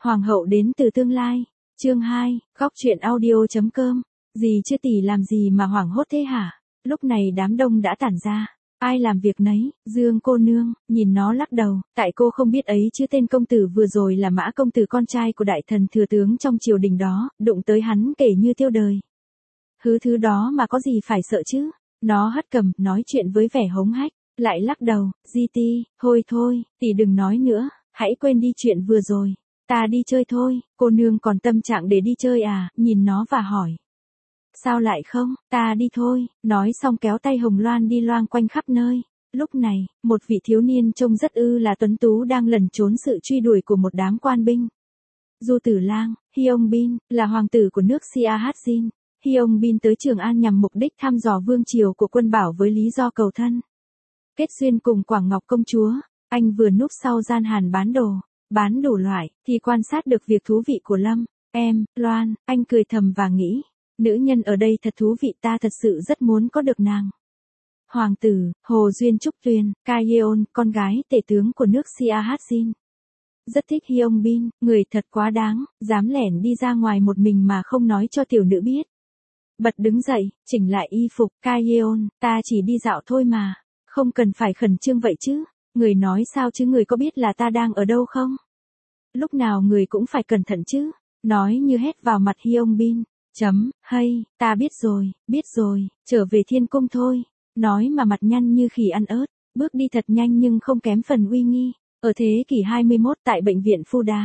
Hoàng hậu đến từ tương lai. Chương 2, góc truyện audio.com. Dì chưa tỷ làm gì mà hoảng hốt thế hả? Lúc này đám đông đã tản ra. Ai làm việc nấy, Dương cô nương, nhìn nó lắc đầu, tại cô không biết ấy chứ tên công tử vừa rồi là Mã công tử con trai của đại thần thừa tướng trong triều đình đó, đụng tới hắn kể như tiêu đời. Thứ đó mà có gì phải sợ chứ? Nó hất cằm, nói chuyện với vẻ hống hách, lại lắc đầu, Di Ti, thôi, tỷ đừng nói nữa, hãy quên đi chuyện vừa rồi. Ta đi chơi thôi, cô nương còn tâm trạng để đi chơi à, nhìn nó và hỏi. Sao lại không, ta đi thôi, nói xong kéo tay Hồng Loan đi loang quanh khắp nơi. Lúc này, một vị thiếu niên trông rất là tuấn tú đang lẩn trốn sự truy đuổi của một đám quan binh. Du Tử Lang, Hyong Bin, là hoàng tử của nước Siahatsin. Hyong Bin tới Trường An nhằm mục đích thăm dò vương triều của quân Bảo với lý do cầu thân. Kết duyên cùng Quảng Ngọc công chúa, anh vừa núp sau gian hàng bán đồ, bán đủ loại, thì quan sát được việc thú vị của Lâm, Loan, anh cười thầm và nghĩ, nữ nhân ở đây thật thú vị, ta thật sự rất muốn có được nàng. Hoàng tử, Hồ Duyên Trúc Tuyền, Kayeon, con gái tể tướng của nước Siahatsin. Rất thích Hyong Bin, người thật quá đáng, dám lẻn đi ra ngoài một mình mà không nói cho tiểu nữ biết. Bật đứng dậy, chỉnh lại y phục, Kayeon, ta chỉ đi dạo thôi mà, không cần phải khẩn trương vậy chứ. Người nói sao chứ, người có biết là ta đang ở đâu không? Lúc nào người cũng phải cẩn thận chứ. Nói như hét vào mặt Hyong Bin. Hay, ta biết rồi, trở về thiên cung thôi. Nói mà mặt nhăn như khỉ ăn ớt, bước đi thật nhanh nhưng không kém phần uy nghi. Ở thế kỷ 21 tại bệnh viện Fuda,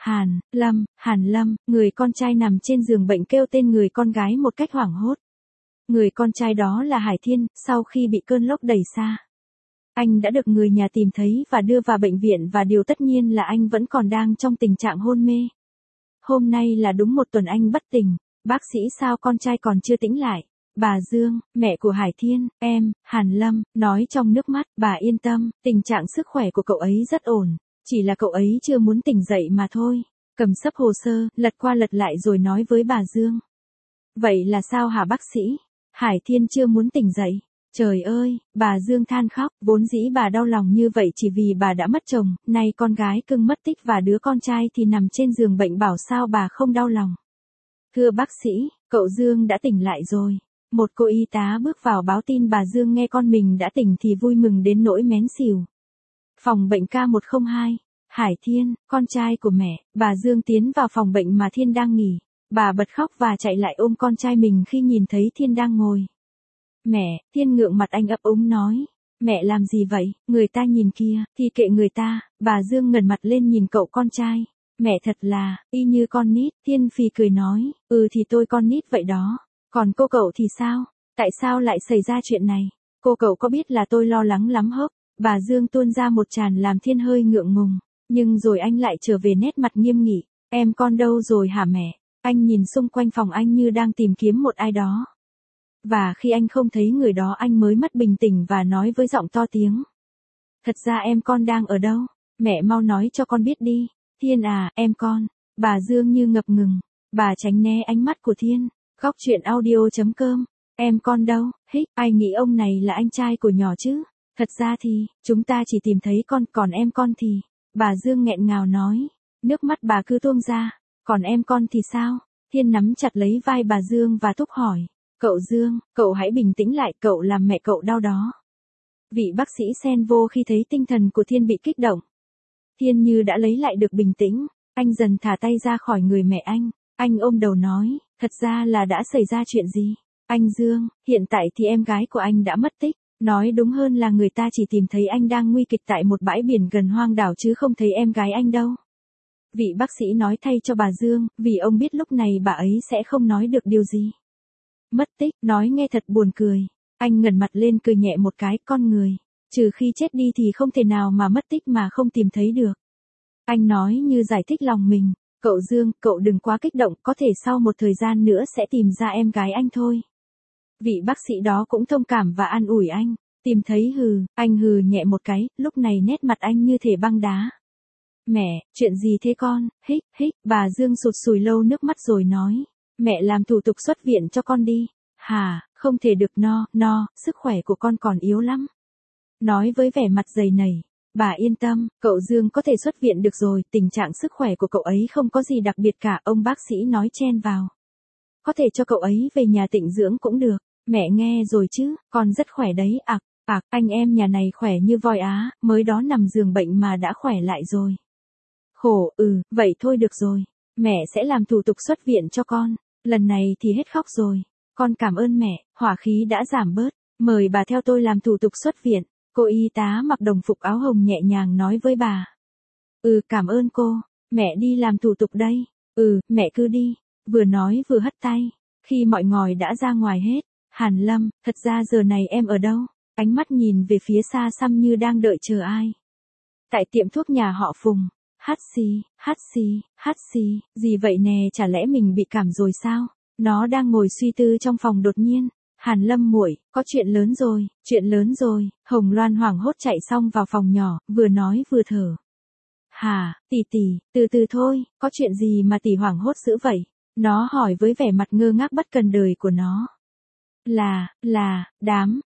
Hàn Lâm, người con trai nằm trên giường bệnh kêu tên người con gái một cách hoảng hốt. Người con trai đó là Hải Thiên, sau khi bị cơn lốc đẩy xa. Anh đã được người nhà tìm thấy và đưa vào bệnh viện và điều tất nhiên là anh vẫn còn đang trong tình trạng hôn mê. Hôm nay là đúng 1 tuần anh bất tỉnh, bác sĩ sao con trai còn chưa tỉnh lại. Bà Dương, mẹ của Hải Thiên, Hàn Lâm, nói trong nước mắt, bà yên tâm, tình trạng sức khỏe của cậu ấy rất ổn, chỉ là cậu ấy chưa muốn tỉnh dậy mà thôi. Cầm sấp hồ sơ, lật qua lật lại rồi nói với bà Dương. Vậy là sao hả bác sĩ? Hải Thiên chưa muốn tỉnh dậy. Trời ơi, bà Dương than khóc, vốn dĩ bà đau lòng như vậy chỉ vì bà đã mất chồng, nay con gái cưng mất tích và đứa con trai thì nằm trên giường bệnh, bảo sao bà không đau lòng. Thưa bác sĩ, cậu Dương đã tỉnh lại rồi. Một cô y tá bước vào báo tin bà Dương nghe con mình đã tỉnh thì vui mừng đến nỗi mén xỉu. Phòng bệnh K102, Hải Thiên, con trai của mẹ, bà Dương tiến vào phòng bệnh mà Thiên đang nghỉ. Bà bật khóc và chạy lại ôm con trai mình khi nhìn thấy Thiên đang ngồi. Mẹ, Thiên ngượng mặt, anh ấp úng nói. Mẹ làm gì vậy, người ta nhìn kia, thì kệ người ta. Bà Dương ngẩng mặt lên nhìn cậu con trai. Mẹ thật là, y như con nít. Thiên phì cười nói, thì tôi con nít vậy đó. Còn cô cậu thì sao? Tại sao lại xảy ra chuyện này? Cô cậu có biết là tôi lo lắng lắm hốc? Bà Dương tuôn ra một tràng làm Thiên hơi ngượng ngùng. Nhưng rồi anh lại trở về nét mặt nghiêm nghị. Em con đâu rồi hả mẹ? Anh nhìn xung quanh phòng anh như đang tìm kiếm một ai đó. Và khi anh không thấy người đó anh mới mất bình tĩnh và nói với giọng to tiếng. Thật ra em con đang ở đâu? Mẹ mau nói cho con biết đi. Thiên à, em con. Bà Dương như ngập ngừng. Bà tránh né ánh mắt của Thiên. Góc truyện audio.com. Em con đâu? Ai nghĩ ông này là anh trai của nhỏ chứ? Thật ra thì, chúng ta chỉ tìm thấy con, còn em con thì. Bà Dương nghẹn ngào nói. Nước mắt bà cứ tuôn ra. Còn em con thì sao? Thiên nắm chặt lấy vai bà Dương và thúc hỏi. Cậu Dương, cậu hãy bình tĩnh lại, cậu làm mẹ cậu đau đó. Vị bác sĩ xen vô khi thấy tinh thần của Thiên bị kích động. Thiên như đã lấy lại được bình tĩnh, anh dần thả tay ra khỏi người mẹ anh ôm đầu nói, thật ra là đã xảy ra chuyện gì? Anh Dương, hiện tại thì em gái của anh đã mất tích, nói đúng hơn là người ta chỉ tìm thấy anh đang nguy kịch tại một bãi biển gần hoang đảo chứ không thấy em gái anh đâu. Vị bác sĩ nói thay cho bà Dương, vì ông biết lúc này bà ấy sẽ không nói được điều gì. Mất tích, nói nghe thật buồn cười. Anh ngẩng mặt lên cười nhẹ một cái, con người, trừ khi chết đi thì không thể nào mà mất tích mà không tìm thấy được. Anh nói như giải thích lòng mình, cậu Dương, cậu đừng quá kích động, có thể sau một thời gian nữa sẽ tìm ra em gái anh thôi. Vị bác sĩ đó cũng thông cảm và an ủi anh, tìm thấy anh hừ nhẹ một cái, lúc này nét mặt anh như thể băng đá. Mẹ, chuyện gì thế con, bà Dương sụt sùi lâu nước mắt rồi nói. Mẹ làm thủ tục xuất viện cho con đi. Hả, không thể được, sức khỏe của con còn yếu lắm. Nói với vẻ mặt dày nảy, Bà yên tâm, cậu Dương có thể xuất viện được rồi, tình trạng sức khỏe của cậu ấy không có gì đặc biệt cả, ông bác sĩ nói chen vào. Có thể cho cậu ấy về nhà tịnh dưỡng cũng được, mẹ nghe rồi chứ, con rất khỏe đấy, anh em nhà này khỏe như voi á, mới đó nằm giường bệnh mà đã khỏe lại rồi. Khổ, vậy thôi được rồi, mẹ sẽ làm thủ tục xuất viện cho con, lần này thì hết khóc rồi, con cảm ơn mẹ, hỏa khí đã giảm bớt, mời bà theo tôi làm thủ tục xuất viện. Cô y tá mặc đồng phục áo hồng nhẹ nhàng nói với bà. Cảm ơn cô, mẹ đi làm thủ tục đây. Mẹ cứ đi, vừa nói vừa hất tay. Khi mọi ngòi đã ra ngoài hết, Hàn Lâm, thật ra giờ này em ở đâu? Ánh mắt nhìn về phía xa xăm như đang đợi chờ ai. Tại tiệm thuốc nhà họ Phùng. Hát xì, gì vậy nè, chả lẽ mình bị cảm rồi sao? Nó đang ngồi suy tư trong phòng đột nhiên. Hàn Lâm muội, có chuyện lớn rồi, Hồng Loan hoảng hốt chạy xong vào phòng nhỏ, vừa nói vừa thở. Hả, tỷ, từ từ thôi, có chuyện gì mà tỷ hoảng hốt dữ vậy? Nó hỏi với vẻ mặt ngơ ngác bất cần đời của nó. Là, đám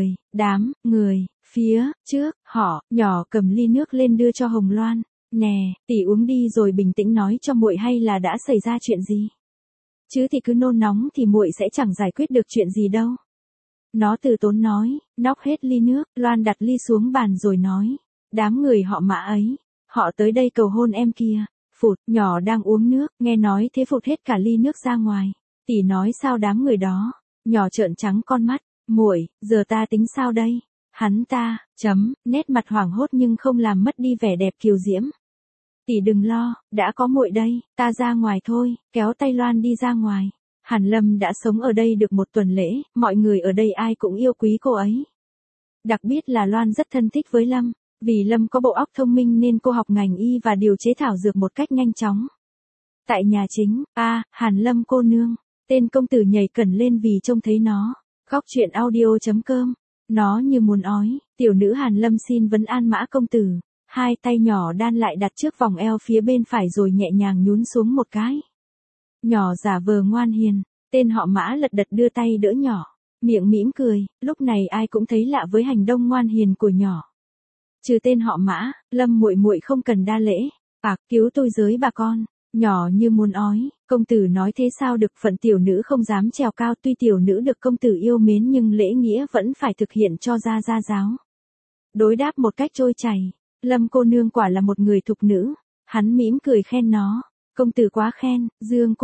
người, phía, trước, họ, nhỏ cầm ly nước lên đưa cho Hồng Loan. Nè, tỷ uống đi rồi bình tĩnh nói cho muội hay là đã xảy ra chuyện gì? Chứ thì cứ nôn nóng thì muội sẽ chẳng giải quyết được chuyện gì đâu. Nó từ tốn nói, nóc hết ly nước, Loan đặt ly xuống bàn rồi nói. Đám người họ Mã ấy, họ tới đây cầu hôn em kia. Phụt, nhỏ đang uống nước, nghe nói thế phụt hết cả ly nước ra ngoài. Tỷ nói sao đám người đó, nhỏ trợn trắng con mắt, muội, giờ ta tính sao đây? Hắn ta, nét mặt hoảng hốt nhưng không làm mất đi vẻ đẹp kiều diễm. Tỷ đừng lo, đã có muội đây, ta ra ngoài thôi, kéo tay Loan đi ra ngoài. Hàn Lâm đã sống ở đây được một tuần lễ, mọi người ở đây ai cũng yêu quý cô ấy. Đặc biệt là Loan rất thân thích với Lâm, vì Lâm có bộ óc thông minh nên cô học ngành y và điều chế thảo dược một cách nhanh chóng. Tại nhà chính, Hàn Lâm cô nương, tên công tử nhảy cẩn lên vì trông thấy nó. Góc truyện audio.com, nó như muốn ói, tiểu nữ Hàn Lâm xin vấn an Mã công tử. Hai tay nhỏ đan lại đặt trước vòng eo phía bên phải rồi nhẹ nhàng nhún xuống một cái. Nhỏ giả vờ ngoan hiền, tên họ Mã lật đật đưa tay đỡ nhỏ, miệng mỉm cười, lúc này ai cũng thấy lạ với hành động ngoan hiền của nhỏ. Trừ tên họ Mã, Lâm muội muội không cần đa lễ, cứu tôi với bà con. Nhỏ như muốn ói, công tử nói thế sao được, phận tiểu nữ không dám trèo cao, tuy tiểu nữ được công tử yêu mến nhưng lễ nghĩa vẫn phải thực hiện cho ra giáo. Đối đáp một cách trôi chảy, Lâm cô nương quả là một người thục nữ, hắn mỉm cười khen nó. Công tử quá khen, Dương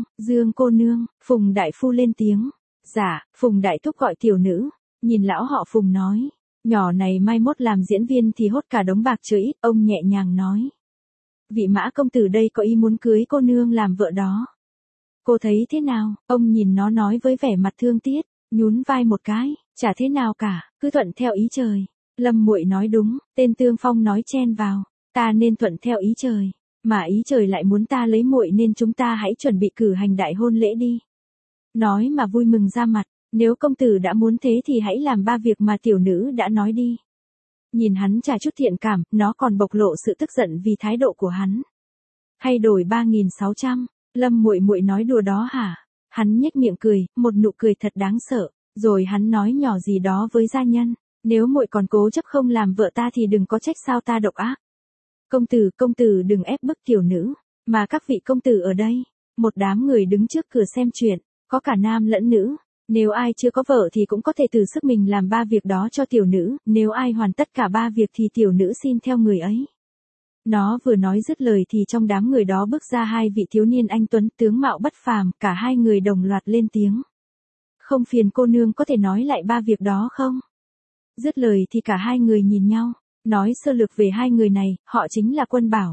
cô nương, Phùng đại phu lên tiếng. Dạ, Phùng đại thúc gọi tiểu nữ, nhìn lão họ Phùng nói. Nhỏ này mai mốt làm diễn viên thì hốt cả đống bạc chưa ít, ông nhẹ nhàng nói. Vị Mã công tử đây có ý muốn cưới cô nương làm vợ đó. Cô thấy thế nào? Ông nhìn nó nói với vẻ mặt thương tiếc, nhún vai một cái, chả thế nào cả, cứ thuận theo ý trời. Lâm muội nói đúng, tên Tương Phong nói chen vào, ta nên thuận theo ý trời, mà ý trời lại muốn ta lấy muội nên chúng ta hãy chuẩn bị cử hành đại hôn lễ đi. Nói mà vui mừng ra mặt, nếu công tử đã muốn thế thì hãy làm 3 việc mà tiểu nữ đã nói đi. Nhìn hắn chả chút thiện cảm, nó còn bộc lộ sự tức giận vì thái độ của hắn. Hay đổi 3.600, Lâm muội muội nói đùa đó hả? Hắn nhếch miệng cười, một nụ cười thật đáng sợ, rồi hắn nói nhỏ gì đó với gia nhân, nếu muội còn cố chấp không làm vợ ta thì đừng có trách sao ta độc ác. Công tử đừng ép bức tiểu nữ, mà các vị công tử ở đây, một đám người đứng trước cửa xem chuyện, có cả nam lẫn nữ. Nếu ai chưa có vợ thì cũng có thể thử sức mình làm 3 việc đó cho tiểu nữ, nếu ai hoàn tất cả 3 việc thì tiểu nữ xin theo người ấy. Nó vừa nói dứt lời thì trong đám người đó bước ra 2 vị thiếu niên anh tuấn tướng mạo bất phàm, cả 2 người đồng loạt lên tiếng. Không phiền cô nương có thể nói lại 3 việc đó không? Dứt lời thì cả 2 người nhìn nhau, nói sơ lược về 2 người này, họ chính là Quân Bảo.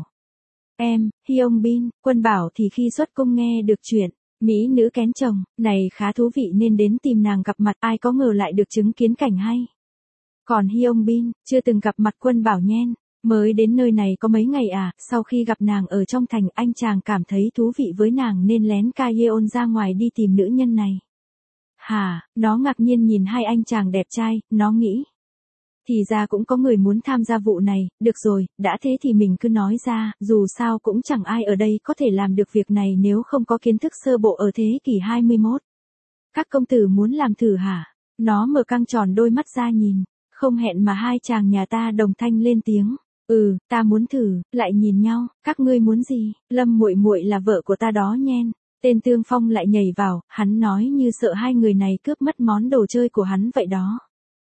Hyung Bin, Quân Bảo thì khi xuất cung nghe được chuyện mỹ nữ kén chồng, này khá thú vị nên đến tìm nàng gặp mặt, ai có ngờ lại được chứng kiến cảnh hay. Còn Hyung Bin, chưa từng gặp mặt Quân Bảo nhen, mới đến nơi này có mấy ngày sau khi gặp nàng ở trong thành anh chàng cảm thấy thú vị với nàng nên lén ca Yeon ra ngoài đi tìm nữ nhân này. Nó ngạc nhiên nhìn 2 anh chàng đẹp trai, nó nghĩ. Thì ra cũng có người muốn tham gia vụ này, được rồi, đã thế thì mình cứ nói ra, dù sao cũng chẳng ai ở đây có thể làm được việc này nếu không có kiến thức sơ bộ ở thế kỷ 21. Các công tử muốn làm thử hả? Nó mở căng tròn đôi mắt ra nhìn, không hẹn mà 2 chàng nhà ta đồng thanh lên tiếng. Ta muốn thử, lại nhìn nhau, các ngươi muốn gì, Lâm muội muội là vợ của ta đó nhen. Tên Tương Phong lại nhảy vào, hắn nói như sợ hai người này cướp mất món đồ chơi của hắn vậy đó.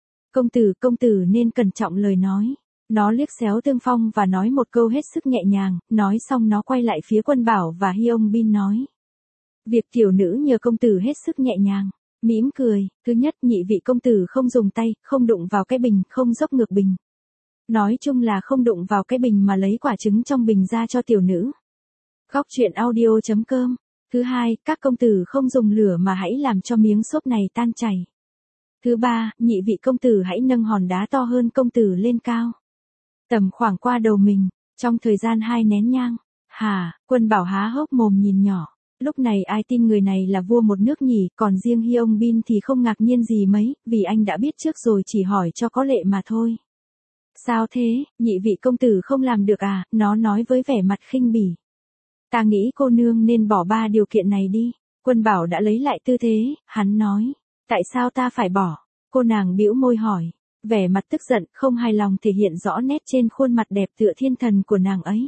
Công tử nên cẩn trọng lời nói. Nó liếc xéo Tương Phong và nói một câu hết sức nhẹ nhàng, nói xong nó quay lại phía Quân Bảo và Hyung Bin nói. Việc tiểu nữ nhờ công tử hết sức nhẹ nhàng. Mỉm cười, thứ nhất nhị vị công tử không dùng tay, không đụng vào cái bình, không dốc ngược bình. Nói chung là không đụng vào cái bình mà lấy quả trứng trong bình ra cho tiểu nữ. Góc truyện audio.com. Thứ hai, các công tử không dùng lửa mà hãy làm cho miếng xốp này tan chảy. Thứ ba, nhị vị công tử hãy nâng hòn đá to hơn công tử lên cao. Tầm khoảng qua đầu mình, trong thời gian 2 nén nhang. Hả, Quân Bảo há hốc mồm nhìn nhỏ. Lúc này ai tin người này là vua một nước nhỉ, còn riêng Hyung Bin thì không ngạc nhiên gì mấy, vì anh đã biết trước rồi chỉ hỏi cho có lệ mà thôi. Sao thế, nhị vị công tử không làm được à, nó nói với vẻ mặt khinh bỉ. Ta nghĩ cô nương nên bỏ 3 điều kiện này đi. Quân Bảo đã lấy lại tư thế, hắn nói. Tại sao ta phải bỏ? Cô nàng bĩu môi hỏi. Vẻ mặt tức giận, không hài lòng thể hiện rõ nét trên khuôn mặt đẹp tựa thiên thần của nàng ấy.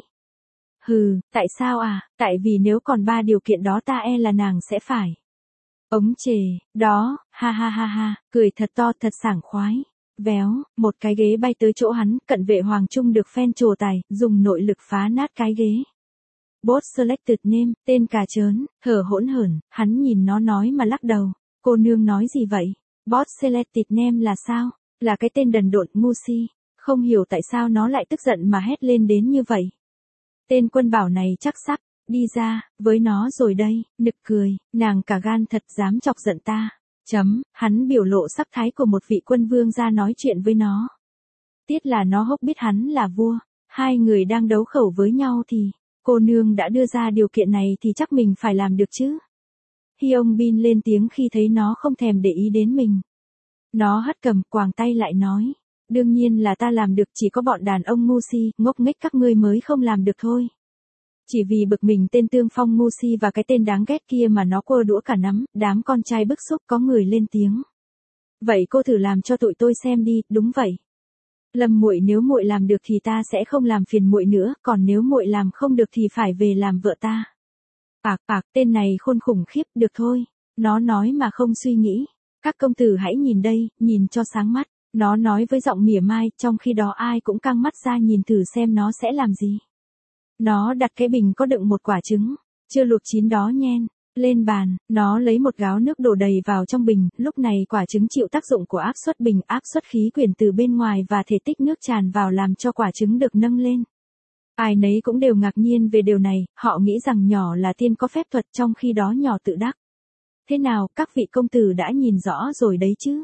Tại sao à? Tại vì nếu còn 3 điều kiện đó ta e là nàng sẽ phải. Ống chề, đó, ha ha ha ha, cười thật to thật sảng khoái. Véo, một cái ghế bay tới chỗ hắn, cận vệ Hoàng Trung được phen trồ tài, dùng nội lực phá nát cái ghế. Boss selected name, tên cà chớn, thở hỗn hển, hắn nhìn nó nói mà lắc đầu. Cô nương nói gì vậy? Boss selected name là sao? Là cái tên đần độn ngu si. Không hiểu tại sao nó lại tức giận mà hét lên đến như vậy. Tên Quân Bảo này chắc sắc, đi ra, với nó rồi đây, nực cười, nàng cả gan thật dám chọc giận ta. Hắn biểu lộ sắc thái của một vị quân vương ra nói chuyện với nó. Tiết là nó hốc biết hắn là vua, hai người đang đấu khẩu với nhau thì, cô nương đã đưa ra điều kiện này thì chắc mình phải làm được chứ. Hyung Bin lên tiếng khi thấy nó không thèm để ý đến mình. Nó hất cầm, quàng tay lại nói. Đương nhiên là ta làm được, chỉ có bọn đàn ông ngu si, ngốc nghếch các ngươi mới không làm được thôi. Chỉ vì bực mình tên Tương Phong ngu si và cái tên đáng ghét kia mà nó quơ đũa cả nắm, đám con trai bức xúc có người lên tiếng. Vậy cô thử làm cho tụi tôi xem đi, đúng vậy. Lâm muội nếu muội làm được thì ta sẽ không làm phiền muội nữa, còn nếu muội làm không được thì phải về làm vợ ta. Tên này khôn khủng khiếp, được thôi. Nó nói mà không suy nghĩ. Các công tử hãy nhìn đây, nhìn cho sáng mắt. Nó nói với giọng mỉa mai, trong khi đó ai cũng căng mắt ra nhìn thử xem nó sẽ làm gì. Nó đặt cái bình có đựng một quả trứng, chưa luộc chín đó nhen, lên bàn, nó lấy một gáo nước đổ đầy vào trong bình, lúc này quả trứng chịu tác dụng của áp suất bình, áp suất khí quyển từ bên ngoài và thể tích nước tràn vào làm cho quả trứng được nâng lên. Ai nấy cũng đều ngạc nhiên về điều này, họ nghĩ rằng nhỏ là tiên có phép thuật, trong khi đó nhỏ tự đắc. Thế nào, các vị công tử đã nhìn rõ rồi đấy chứ?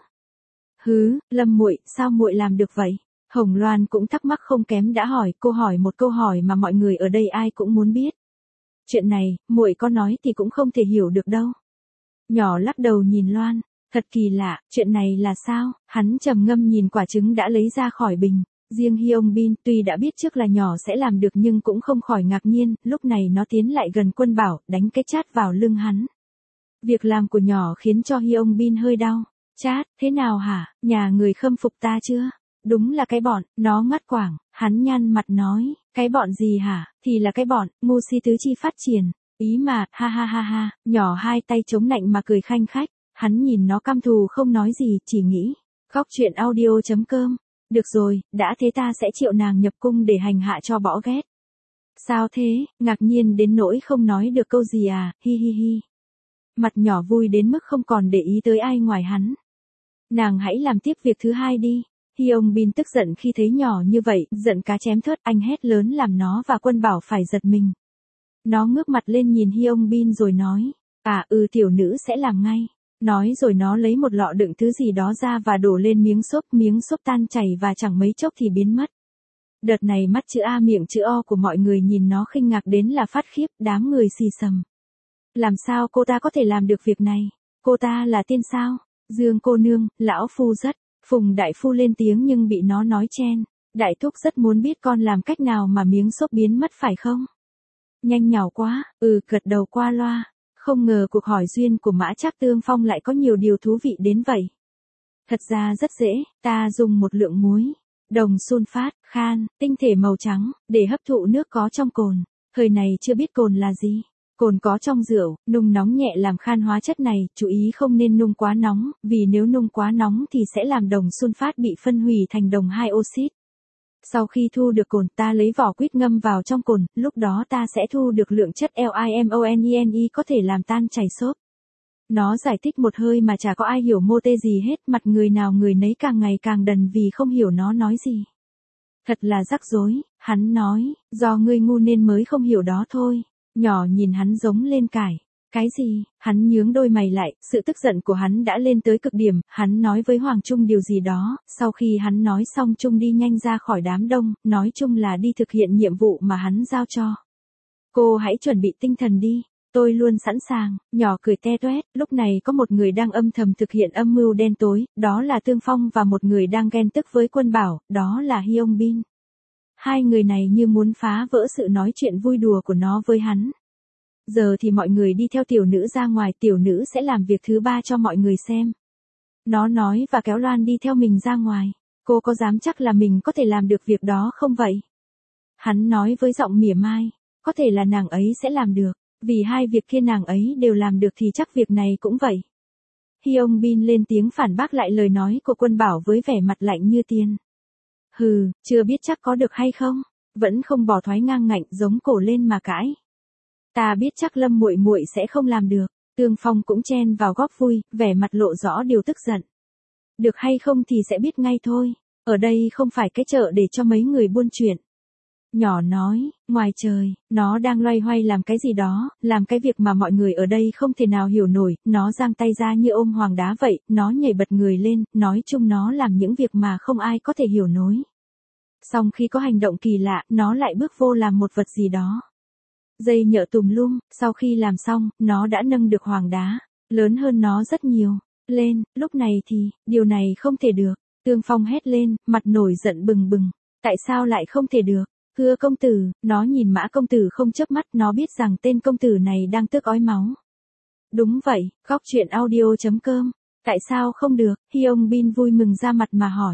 Lâm muội, sao muội làm được vậy? Hồng Loan cũng thắc mắc không kém đã hỏi, cô hỏi một câu hỏi mà mọi người ở đây ai cũng muốn biết. Chuyện này, muội có nói thì cũng không thể hiểu được đâu. Nhỏ lắc đầu nhìn Loan, thật kỳ lạ, chuyện này là sao? Hắn trầm ngâm nhìn quả trứng đã lấy ra khỏi bình. Riêng Hyung Bin tuy đã biết trước là nhỏ sẽ làm được nhưng cũng không khỏi ngạc nhiên, lúc này nó tiến lại gần Quân Bảo, đánh cái chát vào lưng hắn. Việc làm của nhỏ khiến cho Hyung Bin hơi đau. Chát, thế nào hả, nhà người khâm phục ta chưa? Đúng là cái bọn, nó ngắt quảng, hắn nhăn mặt nói, cái bọn gì hả, thì là cái bọn, ngu si tứ chi phát triển, ý mà, ha ha ha ha, nhỏ hai tay chống nạnh mà cười khanh khách, hắn nhìn nó căm thù không nói gì, chỉ nghĩ, góc truyện audio.com, được rồi, đã thế ta sẽ triệu nàng nhập cung để hành hạ cho bỏ ghét. Sao thế, ngạc nhiên đến nỗi không nói được câu gì à, hi hi hi. Mặt nhỏ vui đến mức không còn để ý tới ai ngoài hắn. Nàng hãy làm tiếp việc thứ hai đi. Hyung Bin tức giận khi thấy nhỏ như vậy, giận cá chém thớt, anh hét lớn làm nó và Quân Bảo phải giật mình. Nó ngước mặt lên nhìn Hyung Bin rồi nói, tiểu nữ sẽ làm ngay. Nói rồi nó lấy một lọ đựng thứ gì đó ra và đổ lên miếng xốp tan chảy và chẳng mấy chốc thì biến mất. Đợt này mắt chữ A miệng chữ O của mọi người nhìn nó khinh ngạc đến là phát khiếp, đám người xì xầm. Làm sao cô ta có thể làm được việc này? Cô ta là tiên sao? Dương cô nương, lão phu rất. Phùng đại phu lên tiếng nhưng bị nó nói chen. Đại thúc rất muốn biết con làm cách nào mà miếng xốp biến mất phải không? Nhanh nhảu quá, gật đầu qua loa. Không ngờ cuộc hỏi duyên của Mã Trác Tương Phong lại có nhiều điều thú vị đến vậy. Thật ra rất dễ, ta dùng một lượng muối. Đồng sunfat, khan, tinh thể màu trắng, để hấp thụ nước có trong cồn. Thời này chưa biết cồn là gì. Cồn có trong rượu, nung nóng nhẹ làm khan hóa chất này, chú ý không nên nung quá nóng, vì nếu nung quá nóng thì sẽ làm đồng sunfat bị phân hủy thành đồng hai oxit. Sau khi thu được cồn ta lấy vỏ quýt ngâm vào trong cồn, lúc đó ta sẽ thu được lượng chất LIMONENE có thể làm tan chảy xốp. Nó giải thích một hơi mà chả có ai hiểu mô tê gì hết, mặt người nào người nấy càng ngày càng đần vì không hiểu nó nói gì. Thật là rắc rối, hắn nói, do ngươi ngu nên mới không hiểu đó thôi. Nhỏ nhìn hắn giống lên cải. Cái gì? Hắn nhướng đôi mày lại, sự tức giận của hắn đã lên tới cực điểm, hắn nói với Hoàng Trung điều gì đó, sau khi hắn nói xong Trung đi nhanh ra khỏi đám đông, nói chung là đi thực hiện nhiệm vụ mà hắn giao cho. Cô hãy chuẩn bị tinh thần đi. Tôi luôn sẵn sàng, nhỏ cười te toét, lúc này có một người đang âm thầm thực hiện âm mưu đen tối, đó là Tương Phong và một người đang ghen tức với Quân Bảo, đó là Hyung Bin. Hai người này như muốn phá vỡ sự nói chuyện vui đùa của nó với hắn. Giờ thì mọi người đi theo tiểu nữ ra ngoài, tiểu nữ sẽ làm việc thứ ba cho mọi người xem. Nó nói và kéo Loan đi theo mình ra ngoài. Cô có dám chắc là mình có thể làm được việc đó không vậy? Hắn nói với giọng mỉa mai, có thể là nàng ấy sẽ làm được. Vì hai việc kia nàng ấy đều làm được thì chắc việc này cũng vậy. Hyung Bin lên tiếng phản bác lại lời nói của Quân Bảo với vẻ mặt lạnh như tiền. Hừ, chưa biết chắc có được hay không, vẫn không bỏ thoái ngang ngạnh giống cổ lên mà cãi. Ta biết chắc Lâm muội muội sẽ không làm được. Tương Phong cũng chen vào góp vui, vẻ mặt lộ rõ điều tức giận. Được hay không thì sẽ biết ngay thôi, ở đây không phải cái chợ để cho mấy người buôn chuyện. Nhỏ nói, ngoài trời, nó đang loay hoay làm cái gì đó, làm cái việc mà mọi người ở đây không thể nào hiểu nổi, nó giang tay ra như ôm hoàng đá vậy, nó nhảy bật người lên, nói chung nó làm những việc mà không ai có thể hiểu nổi. Xong khi có hành động kỳ lạ, nó lại bước vô làm một vật gì đó. Dây nhợ tùm lum, sau khi làm xong, nó đã nâng được hoàng đá, lớn hơn nó rất nhiều, lên, lúc này thì, điều này không thể được. Tương Phong hét lên, mặt nổi giận bừng bừng, tại sao lại không thể được? Thưa công tử, nó nhìn Mã công tử không chớp mắt, nó biết rằng tên công tử này đang tức ói máu. Đúng vậy, góc truyện audio.com. Tại sao không được? Hyung Bin vui mừng ra mặt mà hỏi.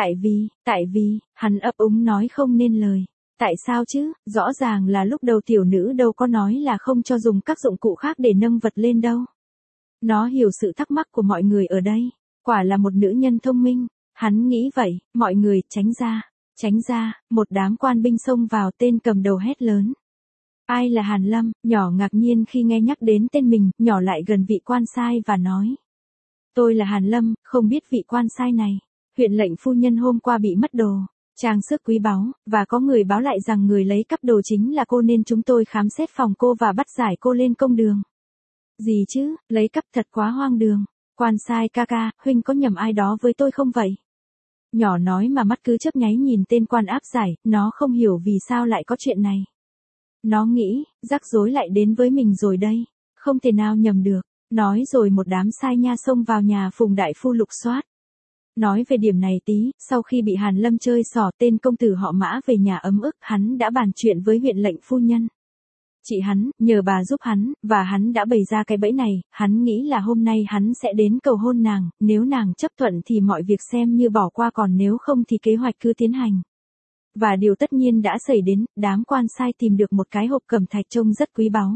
Tại vì, hắn ấp úng nói không nên lời. Tại sao chứ, rõ ràng là lúc đầu tiểu nữ đâu có nói là không cho dùng các dụng cụ khác để nâng vật lên đâu. Nó hiểu sự thắc mắc của mọi người ở đây, quả là một nữ nhân thông minh. Hắn nghĩ vậy, mọi người tránh ra. Tránh ra, một đám quan binh xông vào, tên cầm đầu hét lớn. Ai là Hàn Lâm? Nhỏ ngạc nhiên khi nghe nhắc đến tên mình, nhỏ lại gần vị quan sai và nói. Tôi là Hàn Lâm, không biết vị quan sai này. Huyện lệnh phu nhân hôm qua bị mất đồ, trang sức quý báu, và có người báo lại rằng người lấy cắp đồ chính là cô nên chúng tôi khám xét phòng cô và bắt giải cô lên công đường. Gì chứ, lấy cắp thật quá hoang đường. Quan sai ca ca, huynh có nhầm ai đó với tôi không vậy? Nhỏ nói mà mắt cứ chớp nháy nhìn tên quan áp giải, nó không hiểu vì sao lại có chuyện này. Nó nghĩ, rắc rối lại đến với mình rồi đây, không thể nào nhầm được. Nói rồi một đám sai nha xông vào nhà Phùng đại phu lục soát. Nói về điểm này tí, sau khi bị Hàn Lâm chơi xỏ, tên công tử họ Mã về nhà ấm ức, hắn đã bàn chuyện với huyện lệnh phu nhân. Chị hắn, nhờ bà giúp hắn, và hắn đã bày ra cái bẫy này, hắn nghĩ là hôm nay hắn sẽ đến cầu hôn nàng, nếu nàng chấp thuận thì mọi việc xem như bỏ qua, còn nếu không thì kế hoạch cứ tiến hành. Và điều tất nhiên đã xảy đến, đám quan sai tìm được một cái hộp cẩm thạch trông rất quý báu.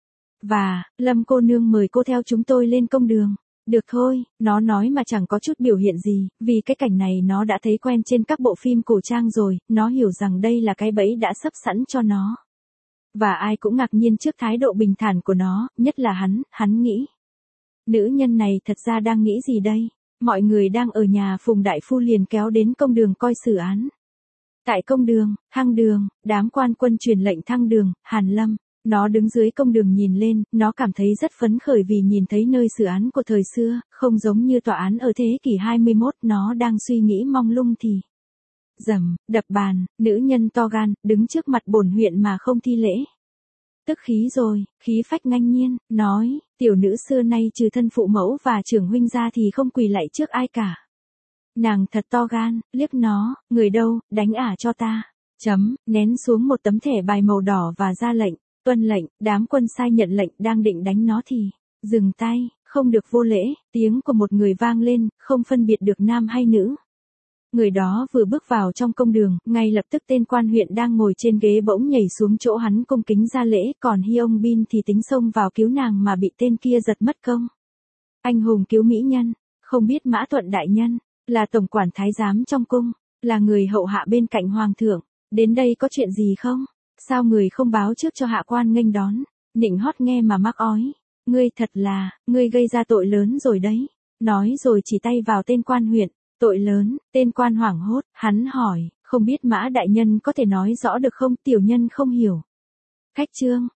Và, Lâm cô nương mời cô theo chúng tôi lên công đường. Được thôi, nó nói mà chẳng có chút biểu hiện gì, vì cái cảnh này nó đã thấy quen trên các bộ phim cổ trang rồi, nó hiểu rằng đây là cái bẫy đã sắp sẵn cho nó. Và ai cũng ngạc nhiên trước thái độ bình thản của nó, nhất là hắn nghĩ. Nữ nhân này thật ra đang nghĩ gì đây? Mọi người đang ở nhà Phùng đại phu liền kéo đến công đường coi xử án. Tại công đường, thăng đường, đám quan quân truyền lệnh thăng đường, Hàn Lâm. Nó đứng dưới công đường nhìn lên, nó cảm thấy rất phấn khởi vì nhìn thấy nơi xử án của thời xưa, không giống như tòa án ở thế kỷ 21, nó đang suy nghĩ mông lung thì. Dầm, đập bàn, nữ nhân to gan, đứng trước mặt bổn huyện mà không thi lễ. Tức khí rồi, khí phách ngang nhiên, nói, tiểu nữ xưa nay trừ thân phụ mẫu và trưởng huynh ra thì không quỳ lạy trước ai cả. Nàng thật to gan, liếc nó, người đâu, đánh ả cho ta. Nén xuống một tấm thẻ bài màu đỏ và ra lệnh, tuân lệnh, đám quân sai nhận lệnh đang định đánh nó thì, dừng tay, không được vô lễ, tiếng của một người vang lên, không phân biệt được nam hay nữ. Người đó vừa bước vào trong công đường, ngay lập tức tên quan huyện đang ngồi trên ghế bỗng nhảy xuống chỗ hắn cung kính ra lễ, còn Hyung Bin thì tính xông vào cứu nàng mà bị tên kia giật mất công. Anh hùng cứu mỹ nhân, không biết Mã Thuận đại nhân, là tổng quản thái giám trong cung, là người hậu hạ bên cạnh hoàng thượng, đến đây có chuyện gì không? Sao người không báo trước cho hạ quan nghênh đón? Nịnh hót nghe mà mắc ói, ngươi thật là, ngươi gây ra tội lớn rồi đấy. Nói rồi chỉ tay vào tên quan huyện. Tội lớn, tên quan hoảng hốt, hắn hỏi, không biết Mã đại nhân có thể nói rõ được không? Tiểu nhân không hiểu. Khách trương,